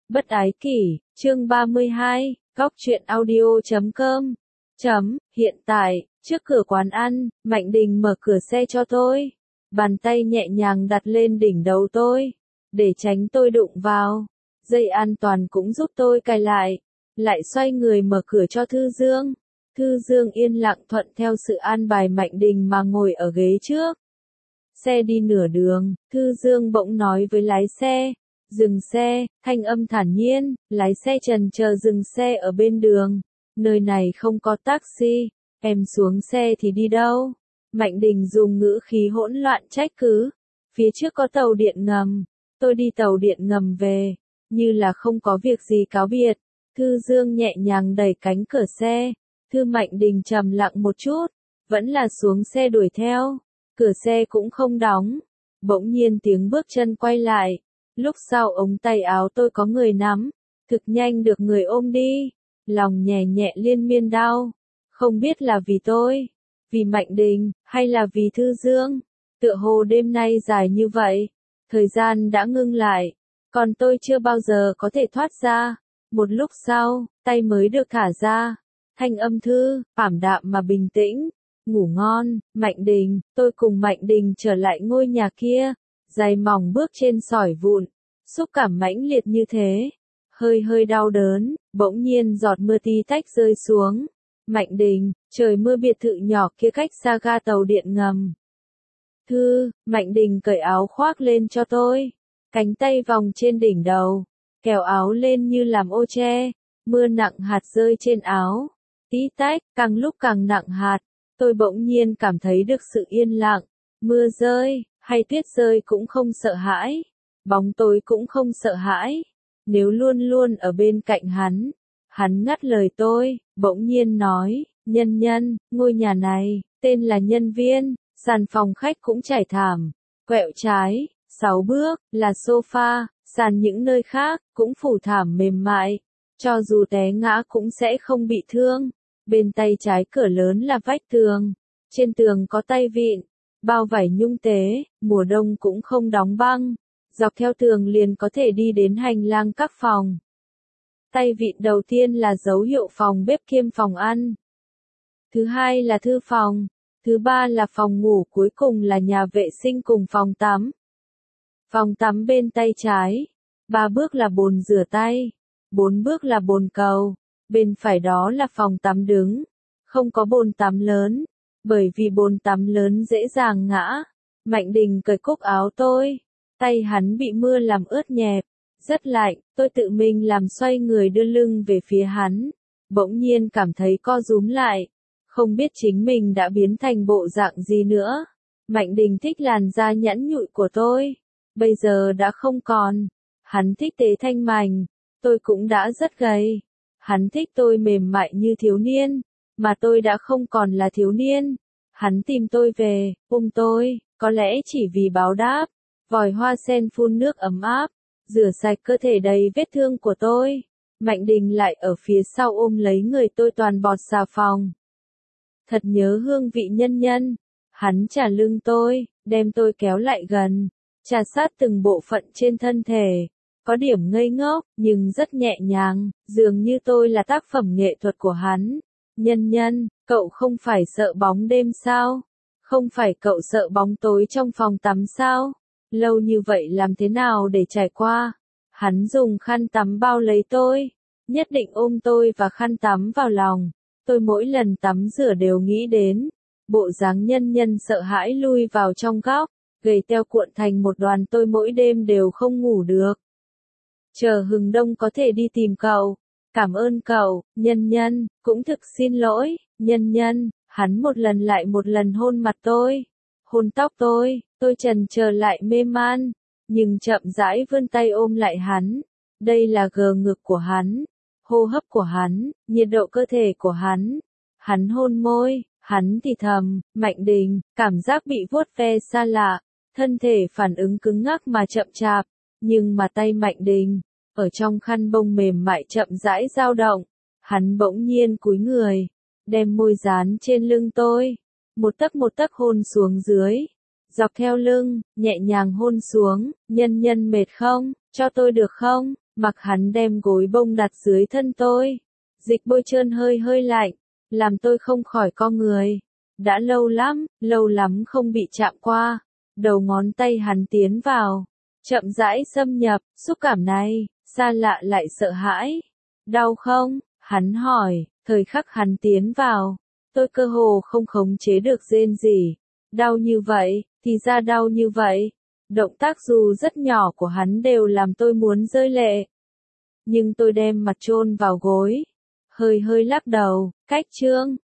Bất ái kỷ, chương 32, góc truyện audio.com. Hiện tại, trước cửa quán ăn, Mạnh Đình mở cửa xe cho tôi. Bàn tay nhẹ nhàng đặt lên đỉnh đầu tôi, để tránh tôi đụng vào. Dây an toàn cũng giúp tôi cài lại. Lại xoay người mở cửa cho Thư Dương. Thư Dương yên lặng thuận theo sự an bài Mạnh Đình mà ngồi ở ghế trước. Xe đi nửa đường, Thư Dương bỗng nói với lái xe. Dừng xe, thanh âm thản nhiên, lái xe chần chờ dừng xe ở bên đường. Nơi này không có taxi, em xuống xe thì đi đâu? Mạnh Đình dùng ngữ khí hỗn loạn trách cứ. Phía trước có tàu điện ngầm, tôi đi tàu điện ngầm về, như là không có việc gì cáo biệt. Thư Dương nhẹ nhàng đẩy cánh cửa xe. Thư Mạnh Đình trầm lặng một chút, vẫn là xuống xe đuổi theo. Cửa xe cũng không đóng. Bỗng nhiên tiếng bước chân quay lại. Lúc sau ống tay áo tôi có người nắm, thực nhanh được người ôm đi, lòng nhẹ nhẹ liên miên đau. Không biết là vì tôi, vì Mạnh Đình, hay là vì Thư Dương. Tựa hồ đêm nay dài như vậy, thời gian đã ngưng lại, còn tôi chưa bao giờ có thể thoát ra. Một lúc sau, tay mới được thả ra, thanh âm Thư, ảm đạm mà bình tĩnh. Ngủ ngon, Mạnh Đình. Tôi cùng Mạnh Đình trở lại ngôi nhà kia. Giày mỏng bước trên sỏi vụn, xúc cảm mãnh liệt như thế, hơi đau đớn, bỗng nhiên giọt mưa tí tách rơi xuống. Mạnh Đình, trời mưa biệt thự nhỏ kia cách xa ga tàu điện ngầm. Mạnh Đình cởi áo khoác lên cho tôi, cánh tay vòng trên đỉnh đầu, kéo áo lên như làm ô che, mưa nặng hạt rơi trên áo, tí tách, càng lúc càng nặng hạt, tôi bỗng nhiên cảm thấy được sự yên lặng, mưa rơi. Hay tuyết rơi cũng không sợ hãi, bóng tối cũng không sợ hãi, nếu luôn luôn ở bên cạnh hắn. Hắn ngắt lời tôi, bỗng nhiên nói, Nhân, ngôi nhà này, tên là Nhân Viên, sàn phòng khách cũng trải thảm, quẹo trái, 6 bước, là sofa, sàn những nơi khác, cũng phủ thảm mềm mại, cho dù té ngã cũng sẽ không bị thương. Bên tay trái cửa lớn là vách tường, trên tường có tay vịn. Bao vải nhung tế, mùa đông cũng không đóng băng, dọc theo tường liền có thể đi đến hành lang các phòng. Tay vịn đầu tiên là dấu hiệu phòng bếp kiêm phòng ăn. Thứ hai là thư phòng, thứ ba là phòng ngủ, cuối cùng là nhà vệ sinh cùng phòng tắm. Phòng tắm bên tay trái, 3 bước là bồn rửa tay, 4 bước là bồn cầu, bên phải đó là phòng tắm đứng, không có bồn tắm lớn. Bởi vì bồn tắm lớn dễ dàng ngã. Mạnh Đình cởi cúc áo tôi, tay hắn bị mưa làm ướt nhẹp, rất lạnh, tôi tự mình làm xoay người đưa lưng về phía hắn, bỗng nhiên cảm thấy co rúm lại, không biết chính mình đã biến thành bộ dạng gì nữa. Mạnh Đình thích làn da nhẵn nhụi của tôi, bây giờ đã không còn. Hắn thích tế thanh mảnh, tôi cũng đã rất gầy. Hắn thích tôi mềm mại như thiếu niên, mà tôi đã không còn là thiếu niên. Hắn tìm tôi về, ôm tôi, có lẽ chỉ vì báo đáp. Vòi hoa sen phun nước ấm áp, rửa sạch cơ thể đầy vết thương của tôi. Mạnh Đình lại ở phía sau ôm lấy người tôi toàn bọt xà phòng. Thật nhớ hương vị Nhân. Hắn chà lưng tôi, đem tôi kéo lại gần, chà sát từng bộ phận trên thân thể. Có điểm ngây ngốc, nhưng rất nhẹ nhàng, dường như tôi là tác phẩm nghệ thuật của hắn. Nhân, cậu không phải sợ bóng đêm sao? Không phải cậu sợ bóng tối trong phòng tắm sao? Lâu như vậy làm thế nào để trải qua? Hắn dùng khăn tắm bao lấy tôi, nhất định ôm tôi và khăn tắm vào lòng. Tôi mỗi lần tắm rửa đều nghĩ đến bộ dáng Nhân sợ hãi lui vào trong góc, gầy teo cuộn thành một đoàn, tôi mỗi đêm đều không ngủ được. Chờ hừng đông có thể đi tìm cậu. Cảm ơn cậu, Nhân, cũng thực xin lỗi, Nhân. Hắn một lần lại một lần hôn mặt tôi, hôn tóc tôi chần chờ lại mê man, nhưng chậm rãi vươn tay ôm lại hắn. Đây là gờ ngực của hắn, hô hấp của hắn, nhiệt độ cơ thể của hắn. Hắn hôn môi, hắn thì thầm, Mạnh Đình, cảm giác bị vuốt ve xa lạ, thân thể phản ứng cứng ngắc mà chậm chạp, nhưng mà tay Mạnh Đình ở trong khăn bông mềm mại chậm rãi dao động. Hắn bỗng nhiên cúi người, đem môi dán trên lưng tôi, một tấc hôn xuống dưới, dọc theo lưng, nhẹ nhàng hôn xuống. Nhân mệt không, cho tôi được không? mặc hắn đem gối bông đặt dưới thân tôi. Dịch bôi trơn hơi hơi lạnh, làm tôi không khỏi co người. Đã lâu lắm không bị chạm qua. Đầu ngón tay hắn tiến vào, chậm rãi xâm nhập, xúc cảm này, xa lạ lại sợ hãi. Đau không? Hắn hỏi, thời khắc hắn tiến vào, tôi cơ hồ không khống chế được rên rỉ. Đau như vậy, thì ra đau như vậy. Động tác dù rất nhỏ của hắn đều làm tôi muốn rơi lệ. Nhưng tôi đem mặt chôn vào gối, hơi hơi lắc đầu, cách chương.